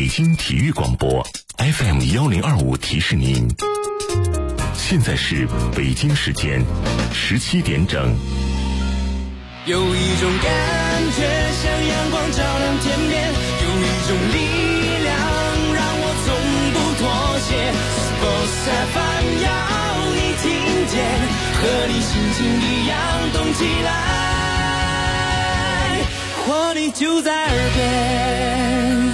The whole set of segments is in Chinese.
京体育广播 FM1025提示您，现在是北京时间17点整。 有一种感觉像阳光照亮天边，有一种力量让我从不妥协。Sports FM 要你听见，和你心情一样动起来，活力就在耳边。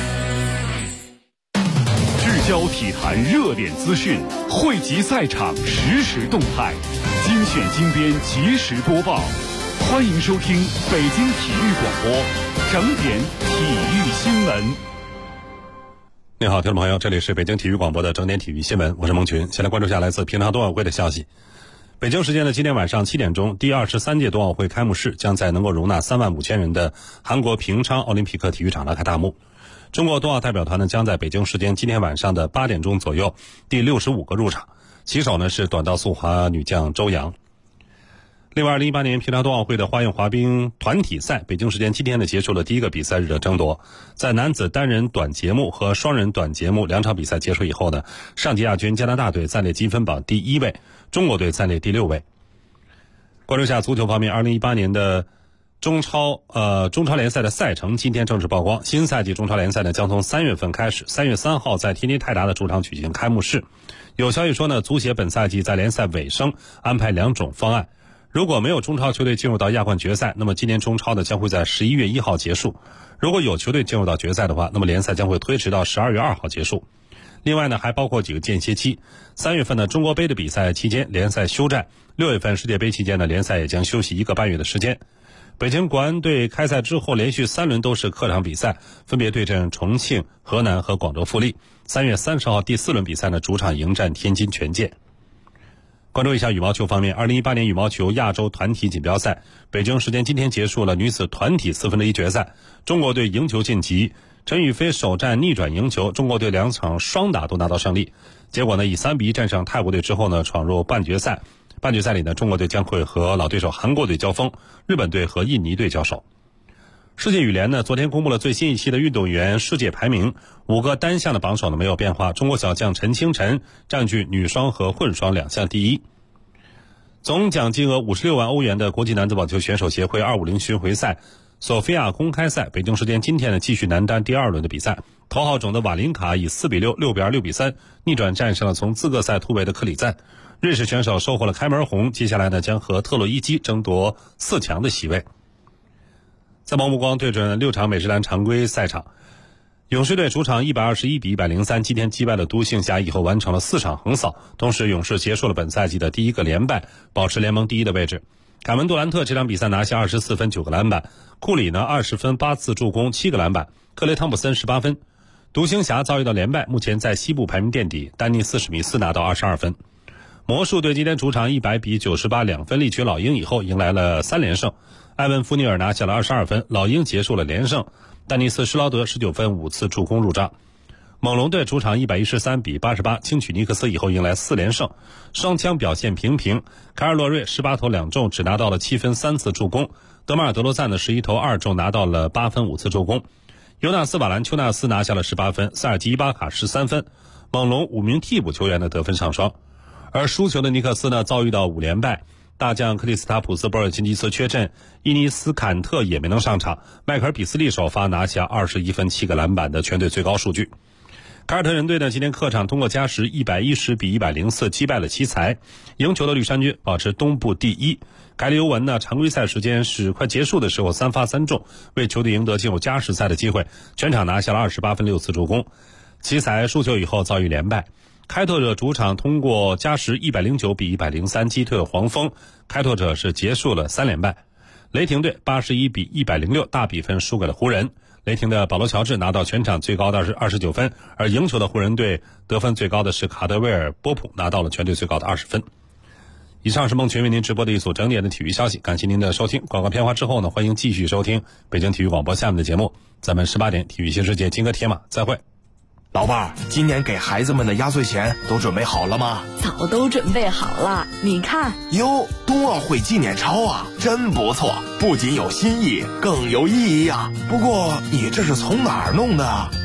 聚焦体坛热点资讯，汇集赛场实时动态，精选精编及时播报。欢迎收听北京体育广播整点体育新闻。 你好，听众朋友，这里是北京体育广播的整点体育新闻，我是孟群。先来关注下来自平昌冬奥会的消息。北京时间的今天晚上7点钟，第23届冬奥会开幕式将在能够容纳35000人的韩国平昌奥林匹克体育场拉开大幕。中国冬奥代表团呢将在北京时间今天晚上的8点钟左右第65个入场，旗手呢是短道速滑女将周洋。另外，2018年平昌冬奥会的花样滑冰团体赛，北京时间今天呢结束了第一个比赛日的争夺。在男子单人短节目和双人短节目2场比赛结束以后呢，上届亚军加拿大队暂列积分榜第1位，中国队暂列第6位。关注一下足球方面，2018年的中超联赛的赛程今天正式曝光。新赛季中超联赛呢将从3月份开始，3月3号在天津泰达的主场举行开幕式。有消息说呢，足协本赛季在联赛尾声安排2种方案。如果没有中超球队进入到亚冠决赛，那么今年中超呢将会在11月1号结束。如果有球队进入到决赛的话，那么联赛将会推迟到12月2号结束。另外呢，还包括几个间歇期。3月份的中国杯的比赛期间，联赛休战；6月份世界杯期间呢，联赛也将休息1个半月的时间。北京国安队开赛之后连续3轮都是客场比赛，分别对阵重庆、河南和广州富力。3月30号第4轮比赛呢，主场迎战天津权健。关注一下羽毛球方面，2018年羽毛球亚洲团体锦标赛，北京时间今天结束了女子团体1/4决赛，中国队赢球晋级，陈雨菲首战逆转赢球，中国队2场双打都拿到胜利。结果呢，以3-1战胜泰国队之后呢，闯入半决赛。半决赛里呢，中国队将会和老对手韩国队交锋，日本队和印尼队交手。世界羽联呢，昨天公布了最新一期的运动员世界排名，5个单项的榜首呢没有变化，中国小将陈清晨占据女双和混双2项第一。总奖金额56万欧元的国际男子网球选手协会250巡回赛索菲亚公开赛，北京时间今天呢继续男单第2轮的比赛，头号种的瓦林卡以4-6、6-2、6-3逆转战胜了从资格赛突围的克里赞。瑞士选手收获了开门红，接下来呢将和特洛伊基争夺4强的席位。再把目光对准6场美职篮常规赛场，勇士队主场121-103今天击败了独行侠以后完成了4场横扫，同时勇士结束了本赛季的第1个连败，保持联盟第1的位置。凯文杜兰特这场比赛拿下24分9个篮板，库里呢20分8次助攻7个篮板，克雷汤普森18分。独行侠遭遇到连败，目前在西部排名垫底，丹尼斯史密斯拿到22分。魔术队今天主场100-98 2分力取老鹰以后迎来了3连胜，埃文福尼尔拿下了22分，老鹰结束了连胜，丹尼斯施劳德19分5次助攻入账。猛龙队主场113-88轻取尼克斯以后迎来4连胜，双枪表现平平，凯尔洛瑞18投2中只拿到了7分3次助攻，德马尔德罗赞的11投2中拿到了8分5次助攻，尤纳斯瓦兰丘纳斯拿下了18分，塞尔吉伊巴卡13分，猛龙5名替补球员的得分上双。而输球的尼克斯呢遭遇到5连败，大将克里斯塔普斯·博尔津吉斯缺阵，伊尼斯坎特也没能上场，迈克尔·比斯利首发拿下21分7个篮板的全队最高数据。凯尔特人队呢今天客场通过加时110-104击败了奇才，赢球的绿衫军保持东部第1。凯利欧文呢常规赛时间是快结束的时候3发3中，为球队赢得进入加时赛的机会，全场拿下了28分6次助攻。奇才输球以后遭遇连败，开拓者主场通过加时109-103击退了黄蜂，开拓者是结束了3连败。雷霆队81-106大比分输给了湖人，雷霆的保罗乔治拿到全场最高的29分，而赢球的湖人队得分最高的是卡德威尔波普，拿到了全队最高的20分。以上是孟群为您直播的一组整点的体育消息，感谢您的收听。广告片花之后呢，欢迎继续收听北京体育广播下面的节目，咱们18点体育新世界金戈铁马再会。 老伴儿，今年给孩子们的压岁钱都准备好了吗？ 早都准备好了，你看。 哟，冬奥会纪念钞啊，真不错，不仅有新意，更有意义啊。不过你这是从哪儿弄的？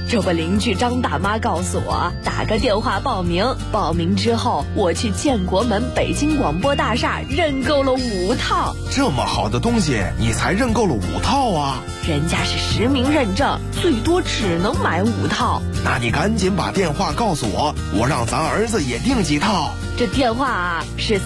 这不邻居张大妈告诉我，打个电话报名，报名之后我去建国门北京广播大厦认购了5套。 这么好的东西，你才认购了5套啊？ 人家是实名认证，最多只能买5套。 那你赶紧把电话告诉我，我让咱儿子也订几套。 这电话啊是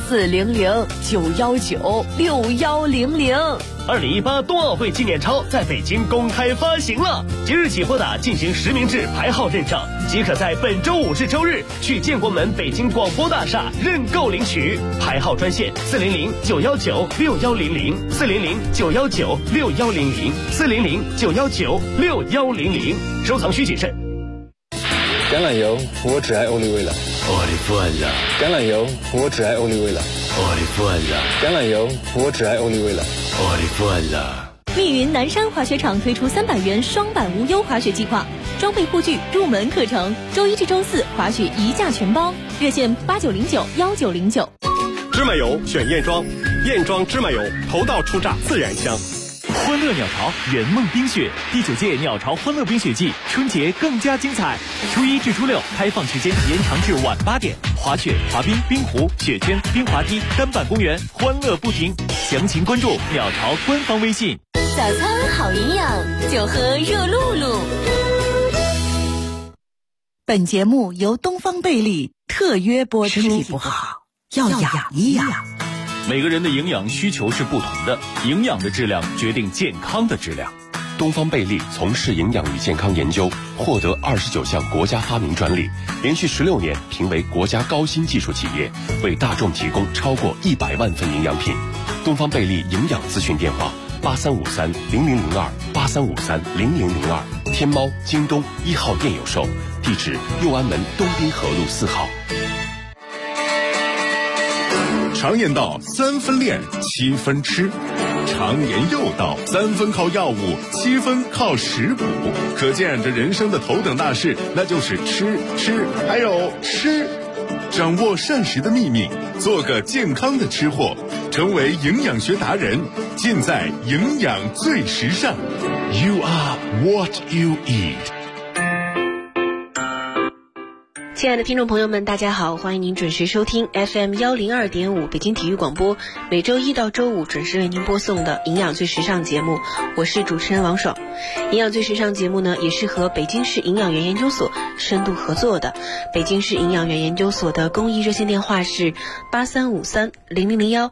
400-919-6100。 2018冬奥会纪念钞在北京公开发行了，即日起拨打进行实名制排号认证，即可在本周5至周日去建国门北京广播大厦认购领取。排号专线400-919-6100 400-919-6100 400-919-6100。收藏需谨慎。 橄榄油，我只爱欧丽薇了。橄榄油，我只爱欧丽薇了。橄榄油，我只爱欧丽薇了。 密云南山滑雪场推出300元双板无忧滑雪计划，装备护具、入门课程，周1至周4滑雪1价全包，热线8909-1909。 芝麻油选燕庄，燕庄芝麻油，头道出榨自然香。 欢乐鸟巢圆梦冰雪第9届鸟巢欢乐冰雪季，春节更加精彩。初1至初6开放时间延长至晚8点，滑雪、滑冰、冰壶、雪圈、冰滑梯、单板公园，欢乐不停。详情关注鸟巢官方微信。 早餐好营养，就喝热露露。 本节目由东方贝利特约播出。身体不好要养一养。 每个人的营养需求是不同的，营养的质量决定健康的质量。 东方贝利从事营养与健康研究，获得29项国家发明专利，连续16年评为国家高新技术企业，为大众提供超过100万份营养品。东方贝利营养咨询电话83530002 83530002，天猫、京东1号店有售，地址右安门东滨河路4号。 常言道3分练7分吃，常言又道3分靠药物7分靠食补，可见这人生的头等大事那就是吃还有吃。掌握膳食的秘密，做个健康的吃货，成为营养学达人，尽在营养最时尚。 You are what you eat。 亲爱的听众朋友们，大家好，欢迎您准时收听 FM 102.5北京体育广播，每周1到周5准时为您播送的营养最时尚节目，我是主持人王爽。营养最时尚节目呢，也是和北京市营养园研究所深度合作的。北京市营养园研究所的公益热线电话是83530001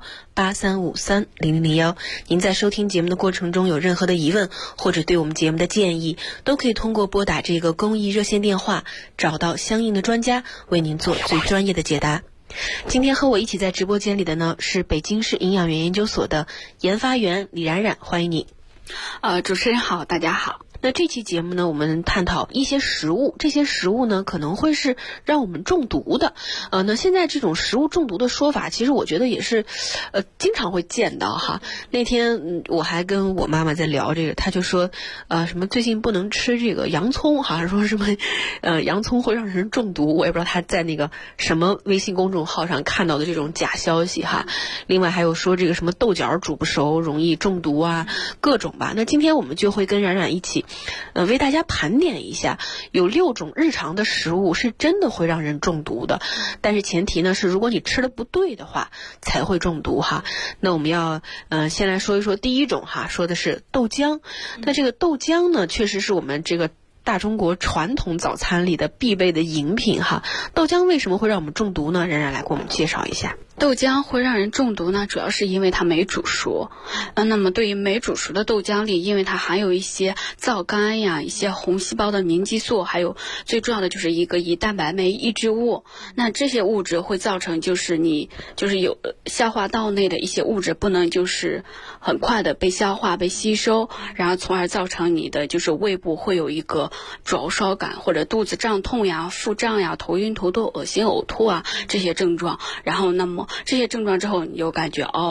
83530001。您在收听节目的过程中有任何的疑问，或者对我们节目的建议，都可以通过拨打这个公益热线电话，找到相应的专家为您做最专业的解答。今天和我一起在直播间里的呢，是北京市营养园研究所的研发员李冉冉，欢迎你。 主持人好，大家好。 那这期节目呢，我们探讨一些食物，这些食物呢可能会是让我们中毒的。那现在这种食物中毒的说法，其实我觉得也是经常会见到哈。那天我还跟我妈妈在聊这个，她就说什么最近不能吃这个洋葱，好像说什么洋葱会让人中毒，我也不知道她在那个什么微信公众号上看到的这种假消息哈。另外还有说这个什么豆角煮不熟容易中毒啊，各种吧。那今天我们就会跟冉冉一起为大家盘点一下，有6种日常的食物是真的会让人中毒的，但是前提呢是如果你吃的不对的话才会中毒哈。那我们要先来说一说第一种哈，说的是豆浆。那这个豆浆呢，确实是我们这个大中国传统早餐里的必备的饮品哈。豆浆为什么会让我们中毒呢？冉冉来给我们介绍一下。 豆浆会让人中毒呢，主要是因为它没煮熟。那么对于没煮熟的豆浆里，因为它含有一些皂苷呀、一些红细胞的凝集素，还有最重要的就是一个胰蛋白酶抑制物。那这些物质会造成就是你就是有消化道内的一些物质不能就是很快的被消化被吸收，然后从而造成你的就是胃部会有一个灼烧感，或者肚子胀痛呀、腹胀呀、头晕头痛、恶心呕吐啊这些症状。然后那么这些症状之后，你就感觉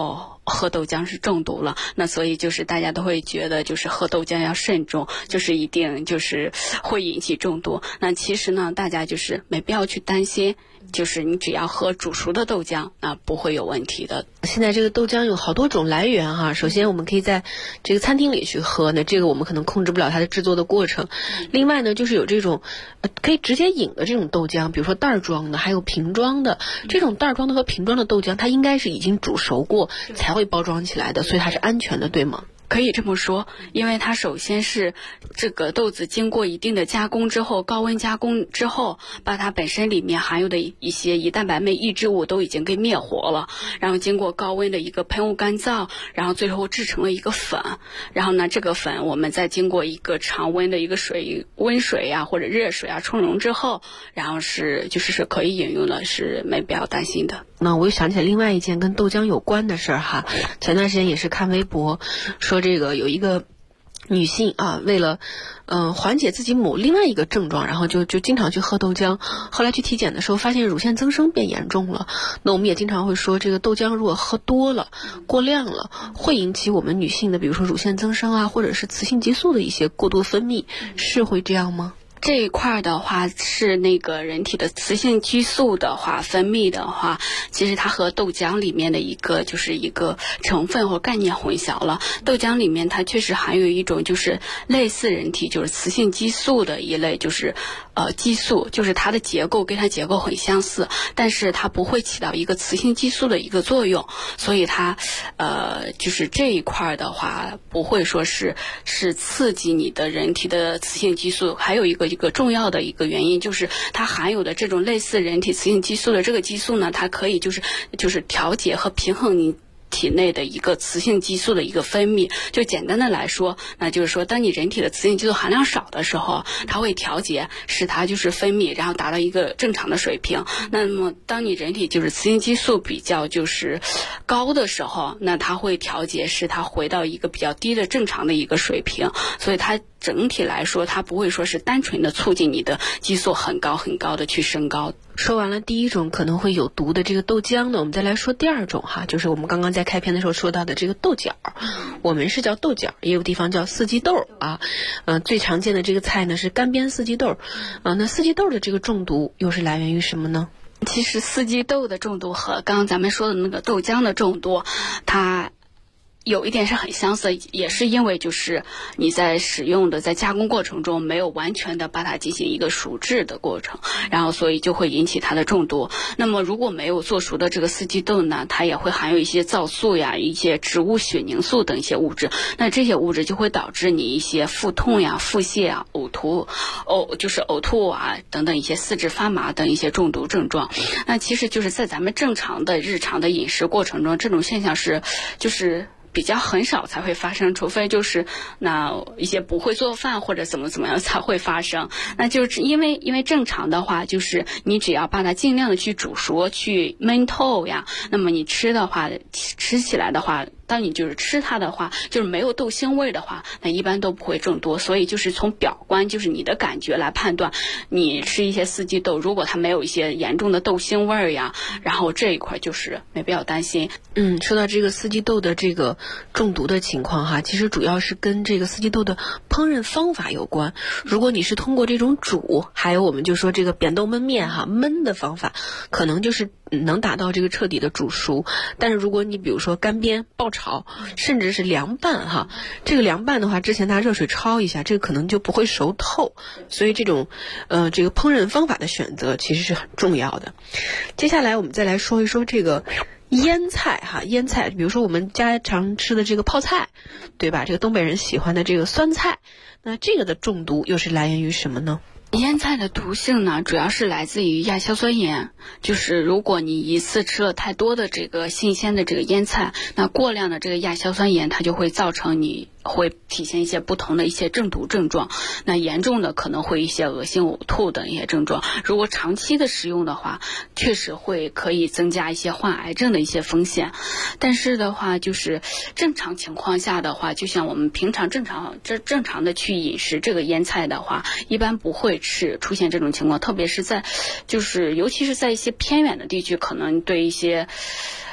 喝豆浆是中毒了。那所以就是大家都会觉得就是喝豆浆要慎重，就是一定就是会引起中毒。那其实呢，大家就是没必要去担心，就是你只要喝煮熟的豆浆，那不会有问题的。 现在这个豆浆有好多种来源哈，首先我们可以在这个餐厅里去喝，那这个我们可能控制不了它的制作的过程。另外呢，就是有这种可以直接饮的这种豆浆，比如说袋装的，还有瓶装的。这种袋装的和瓶装的豆浆，它应该是已经煮熟过才会包装起来的，所以它是安全的，对吗？ 可以这么说，因为它首先是这个豆子经过一定的加工之后，高温加工之后，把它本身里面含有的一些乙蛋白酶抑制物都已经给灭活了，然后经过高温的一个喷雾干燥，然后最后制成了一个粉。然后呢，这个粉我们再经过一个常温的一个温水啊或者热水啊冲溶之后，然后是可以饮用了，是没必要担心的。 那我又想起来另外一件跟豆浆有关的事儿哈，前段时间也是看微博说这个有一个女性啊，为了缓解自己某另外一个症状，然后就经常去喝豆浆，后来去体检的时候发现乳腺增生变严重了。那我们也经常会说，这个豆浆如果喝多了过量了，会引起我们女性的比如说乳腺增生啊，或者是雌性激素的一些过度分泌，是会这样吗？ 这一块的话是那个人体的雌性激素的话分泌的话，其实它和豆浆里面的一个成分或概念混淆了。豆浆里面它确实含有一种就是类似人体就是雌性激素的一类激素，就是它的结构跟它结构很相似，但是它不会起到一个雌性激素的一个作用，所以它就是这一块的话不会说是刺激你的人体的雌性激素。还有一个重要的一个原因就是它含有的这种类似人体雌性激素的这个激素呢，它可以就是调节和平衡你体内的一个雌性激素的一个分泌。就简单的来说，那就是说当你人体的雌性激素含量少的时候，它会调节使它就是分泌，然后达到一个正常的水平。那么当你人体就是雌性激素比较就是高的时候，那它会调节使它回到一个比较低的正常的一个水平。所以它整体来说它不会说是单纯的促进你的激素很高很高的去升高。 说完了第一种可能会有毒的这个豆浆呢，我们再来说第二种哈，就是我们刚刚在开篇的时候说到的这个豆角。我们是叫豆角，也有地方叫四季豆啊。最常见的这个菜呢是干煸四季豆。那四季豆的这个中毒又是来源于什么呢？ 其实四季豆的中毒和刚刚咱们说的那个豆浆的中毒，它有一点是很相似，也是因为就是你在使用的在加工过程中没有完全的把它进行一个熟制的过程，然后所以就会引起它的中毒。那么如果没有做熟的这个四季豆呢，它也会含有一些皂素呀、一些植物血凝素等一些物质，那这些物质就会导致你一些腹痛呀、腹泻啊、呕吐啊等等一些四肢发麻等一些中毒症状。那其实就是在咱们正常的日常的饮食过程中，这种现象是比较很少才会发生，除非就是那一些不会做饭或者怎么样才会发生。那就是因为正常的话，就是你只要把它尽量的去煮熟、去焖透呀，那么你吃起来的话，当你就是吃它的话，就是没有豆腥味的话，那一般都不会中毒。所以就是从表观，就是你的感觉来判断，你吃一些四季豆，如果它没有一些严重的豆腥味呀，然后这一块就是没必要担心。 说到这个四季豆的这个中毒的情况哈，其实主要是跟这个四季豆的烹饪方法有关。如果你是通过这种煮，还有我们就说这个扁豆焖面哈焖的方法，可能就是能达到这个彻底的煮熟。但是如果你比如说干煸、爆炒，甚至是凉拌哈，这个凉拌的话，之前拿热水焯一下，这个可能就不会熟透。所以这种这个烹饪方法的选择其实是很重要的。接下来我们再来说一说这个腌菜哈，腌菜，比如说我们家常吃的这个泡菜，对吧？这个东北人喜欢的这个酸菜，那这个的中毒又是来源于什么呢？ 腌菜的毒性呢，主要是来自于亚硝酸盐。就是如果你一次吃了太多的这个新鲜的这个腌菜，那过量的这个亚硝酸盐，它就会造成你会体现一些不同的一些中毒症状。那严重的可能会一些恶心、呕吐等一些症状。如果长期的食用的话，确实可以增加一些患癌症的一些风险。但是的话，就是正常情况下的话，就像我们平常正常的去饮食这个腌菜的话，一般不会出现这种情况。特别是尤其是在一些偏远的地区，可能对一些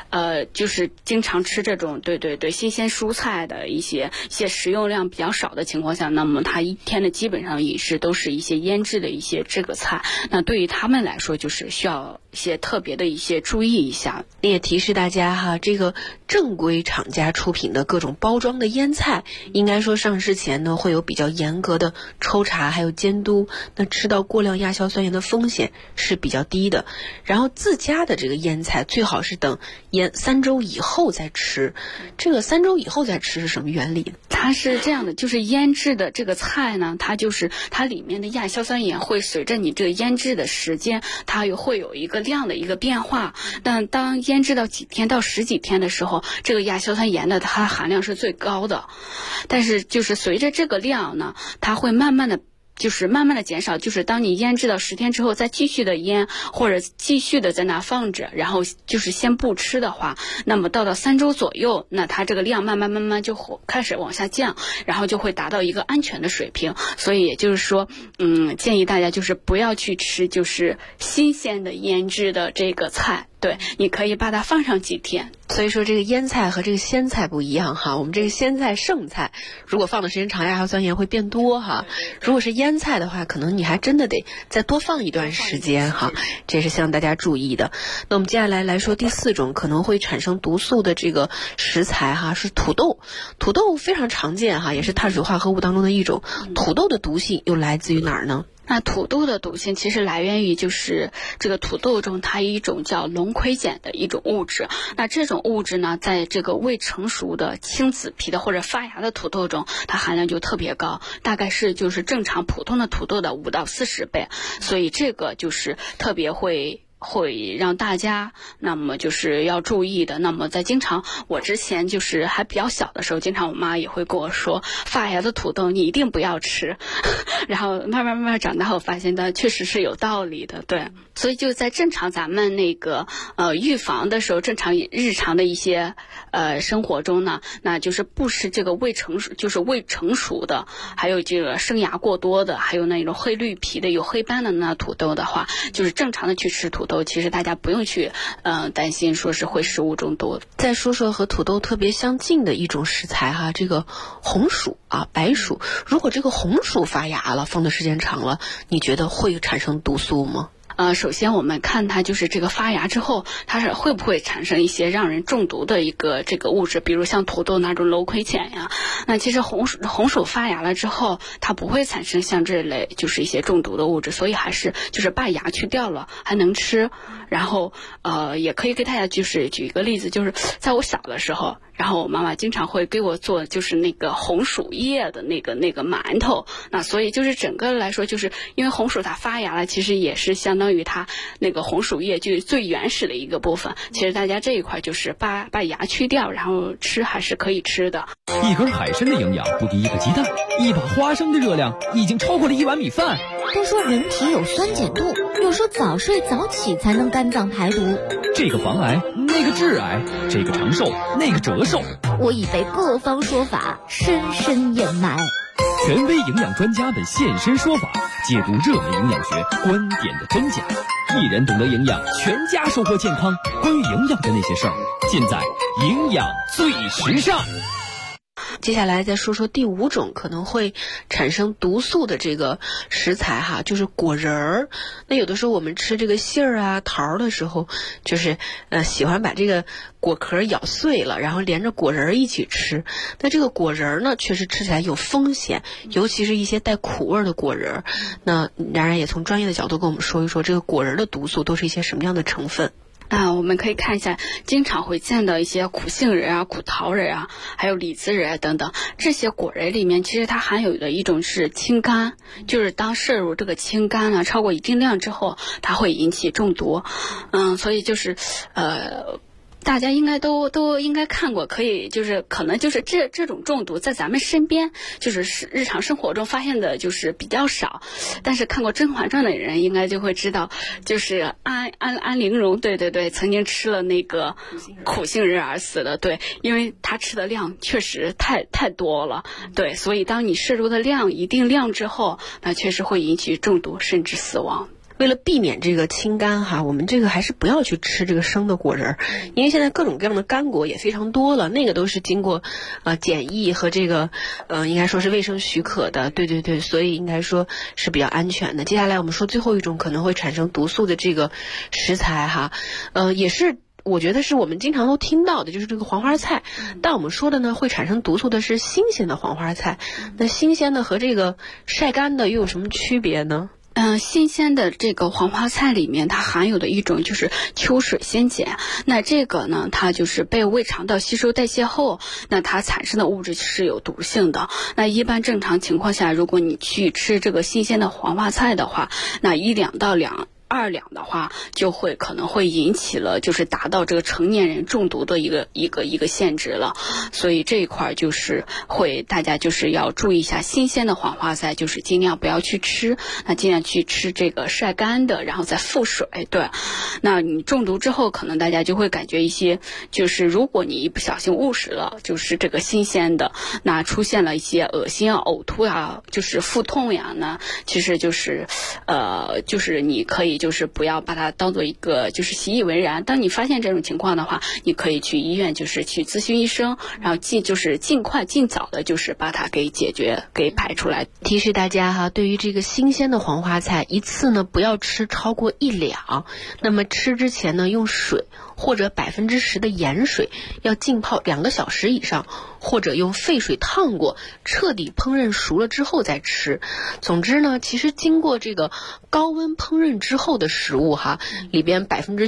就是经常吃这种对新鲜蔬菜的一些食用量比较少的情况下，那么他一天的基本上饮食都是一些腌制的一些这个菜，那对于他们来说就是需要一些特别的一些注意一下。 也提示大家哈，这个正规厂家出品的各种包装的腌菜，应该说上市前呢会有比较严格的抽查还有监督，那吃到过量亚硝酸盐的风险是比较低的。然后自家的这个腌菜最好是等腌3周以后再吃。这个3周以后再吃是什么原理呢？ 它是这样的，就是腌制的这个菜呢，它里面的亚硝酸盐会随着你这个腌制的时间，它会有一个量的一个变化。但当腌制到几天到10几天的时候，这个亚硝酸盐的它含量是最高的。但是就是随着这个量呢，它会慢慢的减少，就是当你腌制到10天之后再继续的腌，或者继续的在那放着，然后就是先不吃的话，那么到3周左右，那它这个量慢慢就开始往下降，然后就会达到一个安全的水平。所以也就是说建议大家就是不要去吃就是新鲜的腌制的这个菜，对，你可以把它放上几天。 所以说这个腌菜和这个鲜菜不一样哈，我们这个鲜菜剩菜如果放的时间长，亚硝酸盐会变多哈。如果是腌菜的话，可能你还真的得再多放一段时间哈，这是希望大家注意的。那我们接下来说第4种可能会产生毒素的这个食材哈，是土豆。土豆非常常见哈，也是碳水化合物当中的一种。土豆的毒性又来自于哪儿呢？ 那土豆的毒性其实来源于就是这个土豆中它一种叫龙葵碱的一种物质。那这种物质呢，在这个未成熟的青紫皮的或者发芽的土豆中，它含量就特别高，大概是就是正常普通的土豆的5到40倍。所以这个就是特别会让大家那么就是要注意的。那么我之前就是还比较小的时候，经常我妈也会跟我说，发芽的土豆你一定不要吃然后慢慢长大，我发现它确实是有道理的。对，所以就在正常咱们那个预防的时候，正常日常的一些生活中呢，那就是不吃这个未成熟的，还有这个生芽过多的，还有那种黑绿皮的有黑斑的那土豆的话，就是正常的去吃土豆，其实大家不用去担心说是会食物中毒。 再说说和土豆特别相近的一种食材哈，这个红薯啊，白薯。如果这个红薯发芽了，放的时间长了，你觉得会产生毒素吗？ 首先我们看它就是这个发芽之后，它是会不会产生一些让人中毒的一个这个物质，比如像土豆那种龙葵碱呀。那其实红薯发芽了之后，它不会产生像这类就是一些中毒的物质，所以还是就是把芽去掉了还能吃。然后也可以给大家就是举一个例子，就是在我小的时候，然后我妈妈经常会给我做就是那个红薯叶的那个馒头。那所以就是整个来说，就是因为红薯它发芽了，其实也是相当于它那个红薯叶就是最原始的一个部分。其实大家这一块就是把芽去掉，然后吃还是可以吃的。 一根海参的营养不敌一个鸡蛋，一把花生的热量已经超过了1碗米饭。 都说人体有酸碱度，又说早睡早起才能肝脏排毒。 这个防癌，那个致癌，这个长寿，那个折寿。 我已被各方说法深深掩埋。 权威营养专家们现身说法，解读热门营养学观点的真假。一人懂得营养，全家收获健康。关于营养的那些事儿，尽在营养最时尚。 接下来再说说第5种可能会产生毒素的这个食材哈，就是果仁儿。那有的时候我们吃这个杏儿啊、桃儿的时候，就是喜欢把这个果壳咬碎了，然后连着果仁儿一起吃。那这个果仁儿呢，确实吃起来有风险，尤其是一些带苦味的果仁儿。那然然也从专业的角度跟我们说一说，这个果仁儿的毒素都是一些什么样的成分？ 我们可以看一下，经常会见到一些苦杏仁啊、苦桃仁啊，还有李子仁啊等等，这些果仁里面，其实它含有的一种是氢苷，就是当摄入这个氢苷呢超过一定量之后，它会引起中毒。所以就是大家应该都应该看过，可能就是这种中毒在咱们身边就是日常生活中发现的就是比较少，但是看过《甄嬛传》的人应该就会知道，就是安陵容对曾经吃了那个苦杏仁而死的。对，因为他吃的量确实太多了。对，所以当你摄入的量一定量之后，那确实会引起中毒甚至死亡。 为了避免这个清肝哈，我们这个还是不要去吃这个生的果仁，因为现在各种各样的干果也非常多了，那个都是经过检疫和这个应该说是卫生许可的，对，所以应该说是比较安全的。接下来我们说最后一种可能会产生毒素的这个食材哈，也是我觉得是我们经常都听到的，就是这个黄花菜。但我们说的呢，会产生毒素的是新鲜的黄花菜。那新鲜的和这个晒干的又有什么区别呢？ 新鲜的这个黄花菜里面，它含有的一种就是秋水仙碱。那这个呢，它就是被胃肠道吸收代谢后，那它产生的物质是有毒性的。那一般正常情况下，如果你去吃这个新鲜的黄花菜的话，那1两到2两的话，就会可能会引起了就是达到这个成年人中毒的一个限制了。所以这一块就是会大家就是要注意一下，新鲜的黄花菜就是尽量不要去吃，那尽量去吃这个晒干的，然后再复水。对，那你中毒之后，可能大家就会感觉一些，就是如果你一不小心误食了就是这个新鲜的，那出现了一些恶心啊、呕吐啊，就是腹痛呀，那其实就是就是你可以就是不要把它当做一个就是习以为然。当你发现这种情况的话，你可以去医院就是去咨询医生，然后尽快尽早的就是把它给解决给排出来。 提示大家哈，对于这个新鲜的黄花菜，一次呢不要吃超过1两。那么吃之前呢，用水或者10%的盐水要浸泡2个小时以上，或者用沸水烫过，彻底烹饪熟了之后再吃。总之呢，其实经过这个高温烹饪之后的食物哈，里边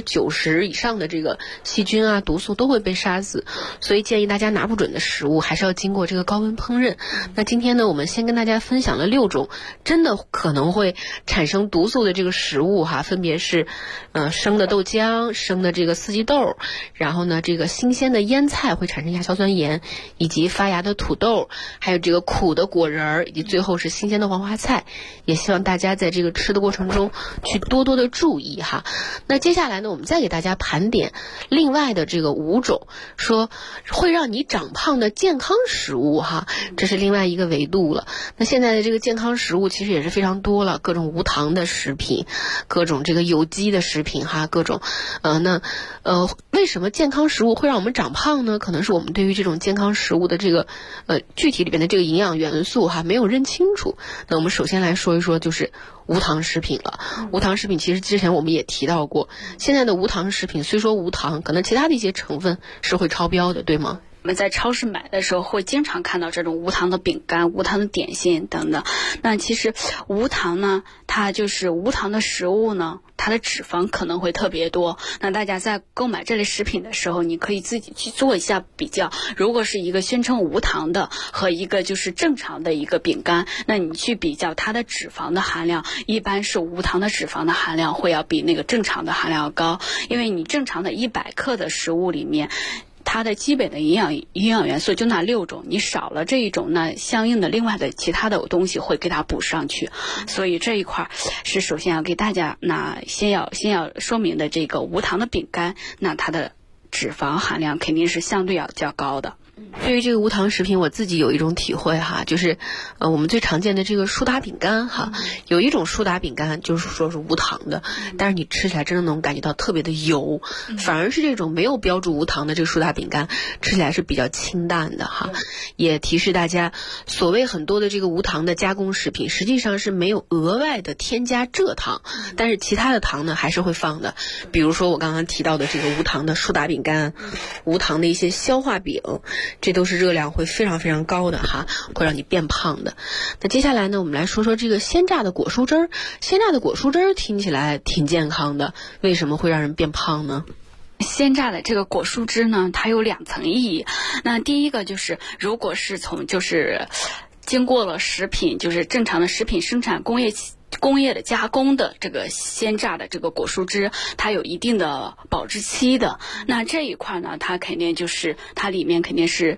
90%以上的这个细菌啊、毒素都会被杀死，所以建议大家拿不准的食物还是要经过这个高温烹饪。那今天呢，我们先跟大家分享了6种真的可能会产生毒素的这个食物哈，分别是生的豆浆、生的这个四季豆，然后呢这个新鲜的腌菜会产生亚硝酸盐，以及发芽的土豆，还有这个苦的果仁，以及最后是新鲜的黄花菜。也希望大家在这个吃的过程中去多多的注意哈。那接下来呢，我们再给大家盘点另外的这个5种说会让你长胖的健康食物哈，这是另外一个维度了。那现在的这个健康食物其实也是非常多了，各种无糖的食品，各种这个有机的食品哈，各种为什么健康食物会让我们长胖呢？可能是我们对于这种健康食物的这个具体里边的这个营养元素哈没有认清楚。那我们首先来说一说就是无糖食品了。无糖食品其实之前我们也提到过，现在的无糖食品虽说无糖，可能其他的一些成分是会超标的，对吗？ 我们在超市买的时候会经常看到这种无糖的饼干、无糖的点心等等。那其实无糖呢，它就是无糖的食物呢，它的脂肪可能会特别多。那大家在购买这类食品的时候，你可以自己去做一下比较。如果是一个宣称无糖的和一个就是正常的一个饼干，那你去比较它的脂肪的含量，一般是无糖的脂肪的含量会要比那个正常的含量要高。因为你正常的100克的食物里面，它的基本的营养元素就那6种，你少了这一种，那相应的另外的其他的东西会给它补上去。所以这一块是首先要给大家先要说明的，这个无糖的饼干，那它的脂肪含量肯定是相对要较高的。 对于这个无糖食品，我自己有一种体会哈，就是我们最常见的这个苏打饼干哈，有一种苏打饼干就是说是无糖的，但是你吃起来真的能感觉到特别的油，反而是这种没有标注无糖的这个苏打饼干吃起来是比较清淡的哈。也提示大家，所谓很多的这个无糖的加工食品实际上是没有额外的添加蔗糖，但是其他的糖呢还是会放的，比如说我刚刚提到的这个无糖的苏打饼干，无糖的一些消化饼，这都是热量会非常非常高的哈，会让你变胖的。那接下来呢，我们来说说这个鲜榨的果蔬汁儿。鲜榨的果蔬汁儿听起来挺健康的，为什么会让人变胖呢？ 鲜榨的这个果蔬汁呢，它有2层意义。那第一个就是，如果是从就是经过了食品就是正常的食品生产工业的加工的这个鲜榨的这个果蔬汁，它有一定的保质期的。那这一块呢，它肯定就是它里面肯定是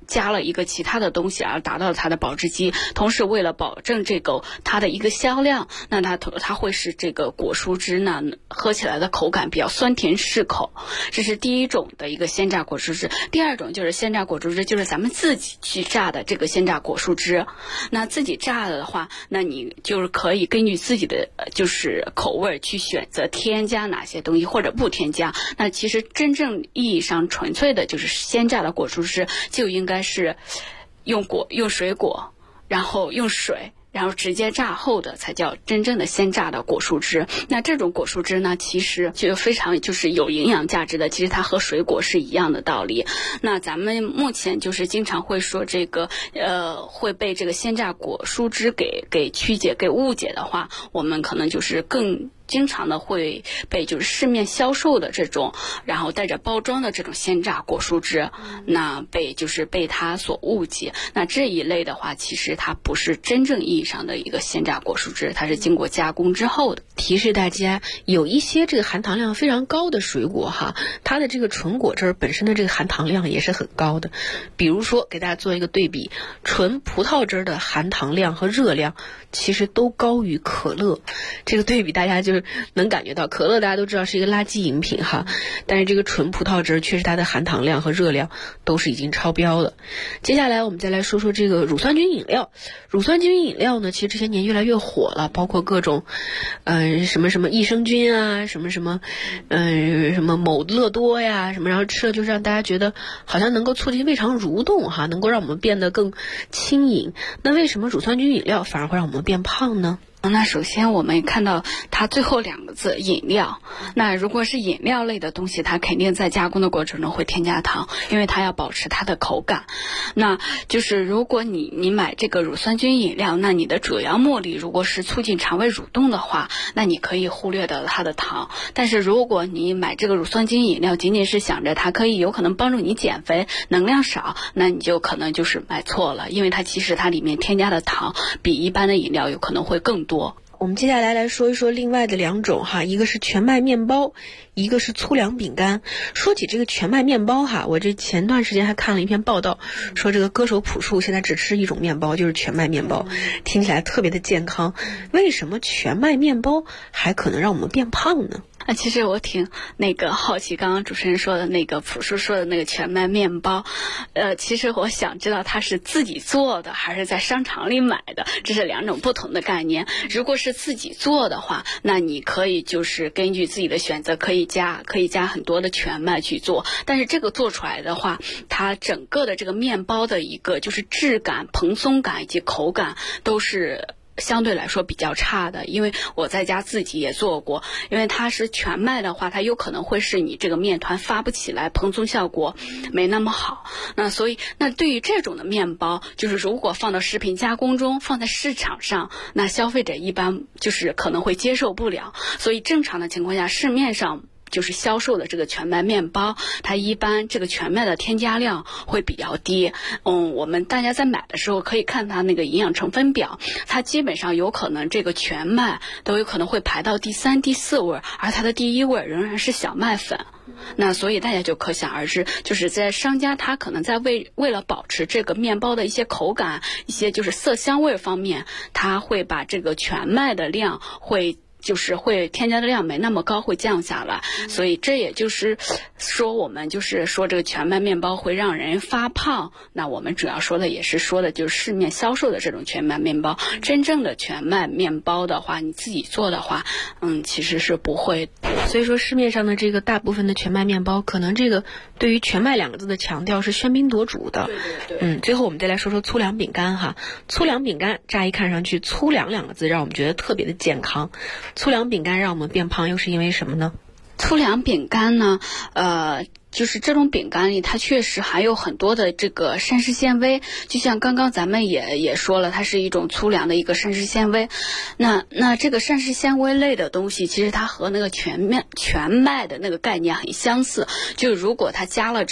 加了一个其他的东西而达到它的保质期，同时为了保证这个它的一个销量，那它会使这个果蔬汁呢喝起来的口感比较酸甜适口，这是第一种的一个鲜榨果蔬汁。第二种就是鲜榨果蔬汁，就是咱们自己去榨的这个鲜榨果蔬汁。那自己榨的话，那你就是可以根据自己的就是口味去选择添加哪些东西或者不添加。那其实真正意义上纯粹的就是鲜榨的果蔬汁，就应该是用水果，然后用水，然后直接榨后的才叫真正的鲜榨的果蔬汁。那这种果蔬汁呢，其实就非常就是有营养价值的，其实它和水果是一样的道理。那咱们目前就是经常会说这个会被这个鲜榨果蔬汁给曲解给误解的话，我们可能就是更经常的会被就是市面销售的这种然后带着包装的这种鲜榨果蔬汁，那被它所误解。那这一类的话，其实它不是真正意义上的一个鲜榨果蔬汁，它是经过加工之后的。 提示大家，有一些这个含糖量非常高的水果哈，它的这个纯果汁本身的这个含糖量也是很高的。比如说给大家做一个对比，纯葡萄汁的含糖量和热量其实都高于可乐。这个对比大家就是能感觉到，可乐大家都知道是一个垃圾饮品哈，但是这个纯葡萄汁确实它的含糖量和热量都是已经超标的。接下来我们再来说说这个乳酸菌饮料。乳酸菌饮料呢，其实这些年越来越火了，包括各种什么益生菌啊，什么某乐多呀什么，然后吃了就是让大家觉得好像能够促进胃肠蠕动哈，能够让我们变得更轻盈。那为什么乳酸菌饮料反而会让我们变胖呢？ 那首先我们看到它最后2个字饮料，那如果是饮料类的东西，它肯定在加工的过程中会添加糖，因为它要保持它的口感。那就是如果你买这个乳酸菌饮料，那你的主要目的如果是促进肠胃蠕动的话，那你可以忽略掉它的糖。但是如果你买这个乳酸菌饮料仅仅是想着它可以有可能帮助你减肥，能量少，那你就可能就是买错了，因为它其实它里面添加的糖比一般的饮料有可能会更多。 我们接下来说一说另外的2种哈，一个是全麦面包，一个是粗粮饼干。说起这个全麦面包哈，我这前段时间还看了一篇报道，说这个歌手朴树现在只吃一种面包，就是全麦面包，听起来特别的健康。为什么全麦面包还可能让我们变胖呢？ 其实我挺好奇，刚刚主持人说的朴树说的那个全麦面包，其实我想知道他是自己做的还是在商场里买的，这是2种不同的概念。如果是自己做的话，那你可以就是根据自己的选择可以加很多的全麦去做，但是这个做出来的话，它整个的这个面包的一个就是质感、蓬松感以及口感都是相对来说比较差的。因为我在家自己也做过，因为它是全麦的话，它有可能会使你这个面团发不起来，蓬松效果没那么好。那所以那对于这种的面包，就是如果放到食品加工中，放在市场上，那消费者一般就是可能会接受不了。所以正常的情况下，市面上就是销售的这个全麦面包，它一般这个全麦的添加量会比较低。我们大家在买的时候可以看它那个营养成分表，它基本上有可能这个全麦都有可能会排到第3、第4位，而它的第1位仍然是小麦粉。那所以大家就可想而知，就是在商家他可能在为了保持这个面包的一些口感、一些就是色香味方面，他会把这个全麦的量会添加的量没那么高，会降下来。所以这也就是说，我们就是说这个全麦面包会让人发胖，那我们主要说的就是市面销售的这种全麦面包。真正的全麦面包的话，你自己做的话其实是不会。 所以说市面上的这个大部分的全麦面包，可能这个对于全麦2个字的强调是喧宾夺主的。对。最后我们再来说说粗粮饼干哈。粗粮饼干乍一看上去粗粮2个字让我们觉得特别的健康，粗粮饼干让我们变胖又是因为什么呢？ 粗粮饼干呢就是这种饼干里它确实含有很多的这个膳食纤维，就像刚刚咱们也说了，它是一种粗粮的一个膳食纤维。那这个膳食纤维类的东西，其实它和那个全麦的那个概念很相似，就如果它加了